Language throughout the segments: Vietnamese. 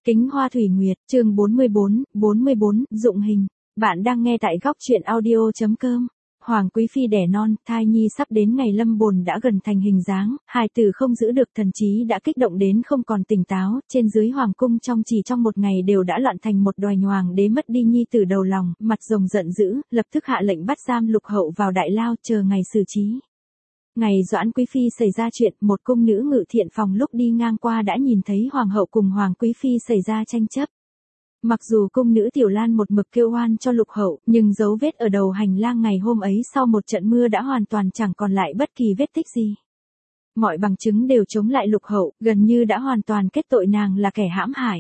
Kính Hoa Thủy Nguyệt, chương 44, dụng hình. Bạn đang nghe tại góc truyện audio.com. Hoàng Quý Phi đẻ non, thai nhi sắp đến ngày lâm bồn đã gần thành hình dáng, hài tử không giữ được thần trí đã kích động đến không còn tỉnh táo, trên dưới hoàng cung trong một ngày đều đã loạn thành một đoài hoàng đế mất đi nhi tử đầu lòng, mặt rồng giận dữ, lập tức hạ lệnh bắt giam Lục Hậu vào đại lao chờ ngày xử trí. Ngày Doãn Quý Phi xảy ra chuyện, một cung nữ ngự thiện phòng lúc đi ngang qua đã nhìn thấy Hoàng hậu cùng Hoàng Quý Phi xảy ra tranh chấp. Mặc dù cung nữ Tiểu Lan một mực kêu oan cho Lục Hậu, nhưng dấu vết ở đầu hành lang ngày hôm ấy sau một trận mưa đã hoàn toàn chẳng còn lại bất kỳ vết tích gì. Mọi bằng chứng đều chống lại Lục Hậu, gần như đã hoàn toàn kết tội nàng là kẻ hãm hại.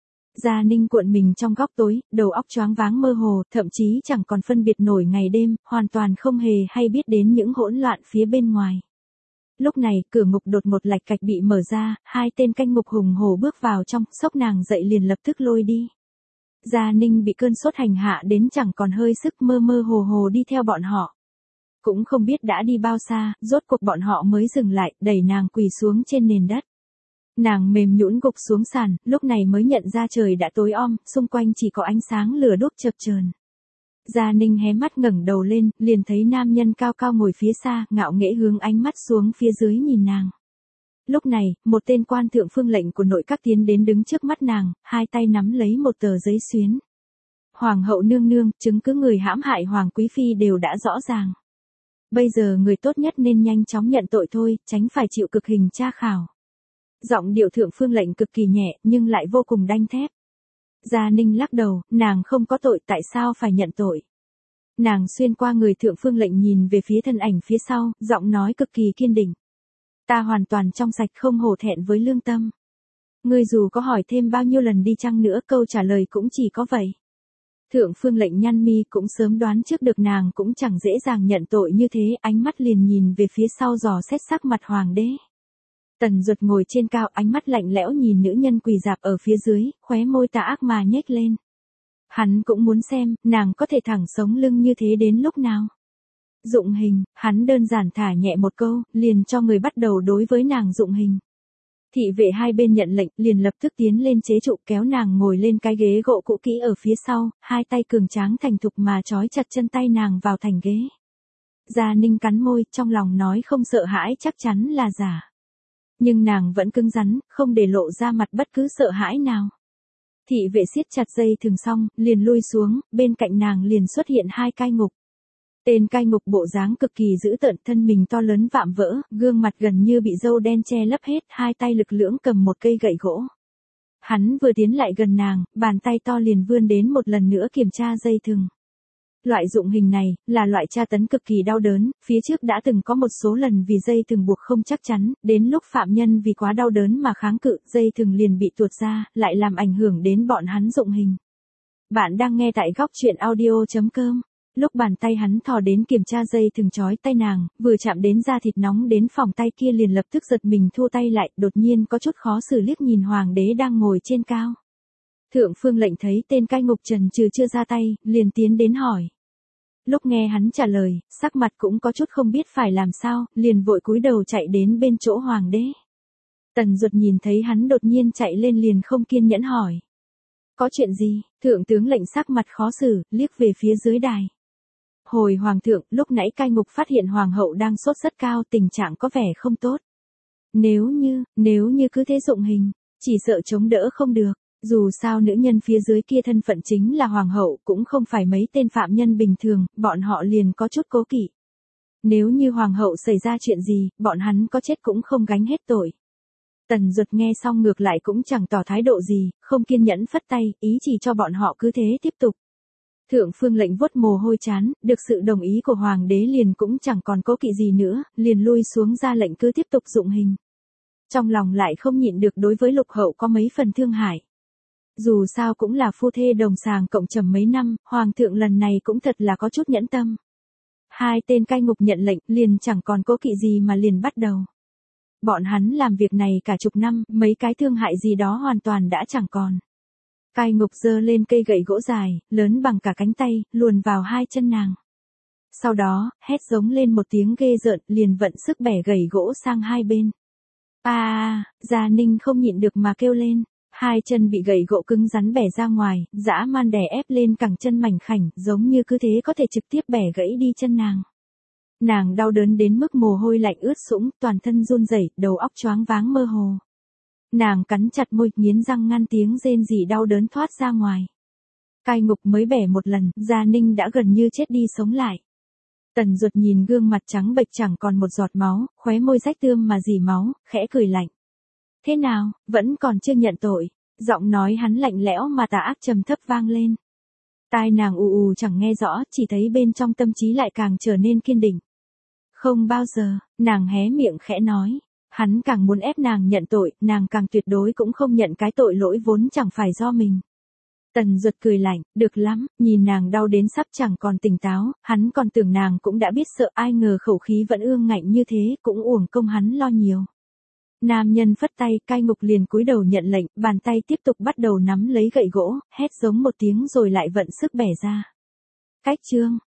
Gia Ninh cuộn mình trong góc tối, đầu óc choáng váng mơ hồ, thậm chí chẳng còn phân biệt nổi ngày đêm, hoàn toàn không hề hay biết đến những hỗn loạn phía bên ngoài. Lúc này, cửa ngục đột một lạch cạch bị mở ra, hai tên canh ngục hùng hổ bước vào trong, xốc nàng dậy liền lập tức lôi đi. Gia Ninh bị cơn sốt hành hạ đến chẳng còn hơi sức, mơ mơ hồ hồ đi theo bọn họ. Cũng không biết đã đi bao xa, rốt cuộc bọn họ mới dừng lại, đẩy nàng quỳ xuống trên nền đất. Nàng mềm nhũn gục xuống sàn, lúc này mới nhận ra trời đã tối om, xung quanh chỉ có ánh sáng lửa đốt chập chờn. Gia Ninh hé mắt ngẩng đầu lên, liền thấy nam nhân cao cao ngồi phía xa, ngạo nghễ hướng ánh mắt xuống phía dưới nhìn nàng. Lúc này, một tên quan thượng phương lệnh của nội các tiến đến đứng trước mắt nàng, hai tay nắm lấy một tờ giấy xuyến. Hoàng hậu nương nương, chứng cứ người hãm hại Hoàng Quý Phi đều đã rõ ràng. Bây giờ người tốt nhất nên nhanh chóng nhận tội thôi, tránh phải chịu cực hình tra khảo. Giọng điệu thượng phương lệnh cực kỳ nhẹ, nhưng lại vô cùng đanh thép. Gia Ninh lắc đầu, nàng không có tội, tại sao phải nhận tội? Nàng xuyên qua người thượng phương lệnh nhìn về phía thân ảnh phía sau, giọng nói cực kỳ kiên định. Ta hoàn toàn trong sạch, không hổ thẹn với lương tâm. Ngươi dù có hỏi thêm bao nhiêu lần đi chăng nữa, câu trả lời cũng chỉ có vậy. Thượng phương lệnh nhăn mi cũng sớm đoán trước được nàng cũng chẳng dễ dàng nhận tội như thế, ánh mắt liền nhìn về phía sau dò xét sắc mặt hoàng đế. Tần Duật ngồi trên cao, ánh mắt lạnh lẽo nhìn nữ nhân quỳ rạp ở phía dưới, khóe môi tà ác mà nhếch lên. Hắn cũng muốn xem, nàng có thể thẳng sống lưng như thế đến lúc nào. Dụng hình, hắn đơn giản thả nhẹ một câu, liền cho người bắt đầu đối với nàng dụng hình. Thị vệ hai bên nhận lệnh, liền lập tức tiến lên chế trụ kéo nàng ngồi lên cái ghế gỗ cũ kỹ ở phía sau, hai tay cường tráng thành thục mà trói chặt chân tay nàng vào thành ghế. Gia Ninh cắn môi, trong lòng nói không sợ hãi chắc chắn là giả. Nhưng nàng vẫn cứng rắn, không để lộ ra mặt bất cứ sợ hãi nào. Thị vệ siết chặt dây thừng xong, liền lui xuống, bên cạnh nàng liền xuất hiện hai cai ngục. Tên cai ngục bộ dáng cực kỳ dữ tợn, thân mình to lớn vạm vỡ, gương mặt gần như bị râu đen che lấp hết, hai tay lực lưỡng cầm một cây gậy gỗ. Hắn vừa tiến lại gần nàng, bàn tay to liền vươn đến một lần nữa kiểm tra dây thừng. Loại dụng hình này, là loại tra tấn cực kỳ đau đớn, phía trước đã từng có một số lần vì dây thừng buộc không chắc chắn, đến lúc phạm nhân vì quá đau đớn mà kháng cự, dây thừng liền bị tuột ra, lại làm ảnh hưởng đến bọn hắn dụng hình. Bạn đang nghe tại góc truyện audio.com. Lúc bàn tay hắn thò đến kiểm tra dây thừng trói tay nàng, vừa chạm đến da thịt nóng đến phòng tay kia liền lập tức giật mình thua tay lại, đột nhiên có chút khó xử liếc nhìn hoàng đế đang ngồi trên cao. Thượng phương lệnh thấy tên cai ngục trần trừ chưa ra tay, liền tiến đến hỏi. Lúc nghe hắn trả lời, sắc mặt cũng có chút không biết phải làm sao, liền vội cúi đầu chạy đến bên chỗ hoàng đế. Tần Duật nhìn thấy hắn đột nhiên chạy lên liền không kiên nhẫn hỏi. Có chuyện gì? Thượng tướng lệnh sắc mặt khó xử, liếc về phía dưới đài. Hồi hoàng thượng, lúc nãy cai ngục phát hiện hoàng hậu đang sốt rất cao, tình trạng có vẻ không tốt. Nếu như cứ thế dụng hình, chỉ sợ chống đỡ không được. Dù sao nữ nhân phía dưới kia thân phận chính là hoàng hậu, cũng không phải mấy tên phạm nhân bình thường, bọn họ liền có chút cố kỵ. Nếu như hoàng hậu xảy ra chuyện gì, bọn hắn có chết cũng không gánh hết tội. Tần Duật nghe xong ngược lại cũng chẳng tỏ thái độ gì, không kiên nhẫn phất tay, ý chỉ cho bọn họ cứ thế tiếp tục. Thượng phương lệnh vuốt mồ hôi chán, được sự đồng ý của hoàng đế liền cũng chẳng còn cố kỵ gì nữa, liền lui xuống ra lệnh cứ tiếp tục dụng hình. Trong lòng lại không nhịn được đối với Lục Hậu có mấy phần thương hại. Dù sao cũng là phu thê đồng sàng cộng trầm mấy năm, hoàng thượng lần này cũng thật là có chút nhẫn tâm. Hai tên cai ngục nhận lệnh, liền chẳng còn cố kỵ gì mà liền bắt đầu. Bọn hắn làm việc này cả chục năm, mấy cái thương hại gì đó hoàn toàn đã chẳng còn. Cai ngục giơ lên cây gậy gỗ dài, lớn bằng cả cánh tay, luồn vào hai chân nàng. Sau đó, hét giống lên một tiếng ghê rợn, liền vận sức bẻ gậy gỗ sang hai bên. Gia Ninh không nhịn được mà kêu lên. Hai chân bị gậy gỗ cứng rắn bẻ ra ngoài, dã man đè ép lên cẳng chân mảnh khảnh, giống như cứ thế có thể trực tiếp bẻ gãy đi chân nàng. Nàng đau đớn đến mức mồ hôi lạnh ướt sũng, toàn thân run rẩy, đầu óc choáng váng mơ hồ. Nàng cắn chặt môi, nghiến răng ngăn tiếng rên rỉ đau đớn thoát ra ngoài. Cai ngục mới bẻ một lần, Gia Ninh đã gần như chết đi sống lại. Tần Duật nhìn gương mặt trắng bệch chẳng còn một giọt máu, khóe môi rách tươm mà rỉ máu, khẽ cười lạnh. Thế nào, vẫn còn chưa nhận tội? Giọng nói hắn lạnh lẽo mà tà ác trầm thấp vang lên. Tai nàng ù ù chẳng nghe rõ, chỉ thấy bên trong tâm trí lại càng trở nên kiên định. Không bao giờ, nàng hé miệng khẽ nói. Hắn càng muốn ép nàng nhận tội, nàng càng tuyệt đối cũng không nhận cái tội lỗi vốn chẳng phải do mình. Tần Duật cười lạnh, được lắm, nhìn nàng đau đến sắp chẳng còn tỉnh táo, hắn còn tưởng nàng cũng đã biết sợ, ai ngờ khẩu khí vẫn ương ngạnh như thế, cũng uổng công hắn lo nhiều. Nam nhân phất tay, Cai ngục liền cúi đầu nhận lệnh, bàn tay tiếp tục bắt đầu nắm lấy gậy gỗ, hét giống một tiếng rồi lại vận sức bẻ ra. Cách chương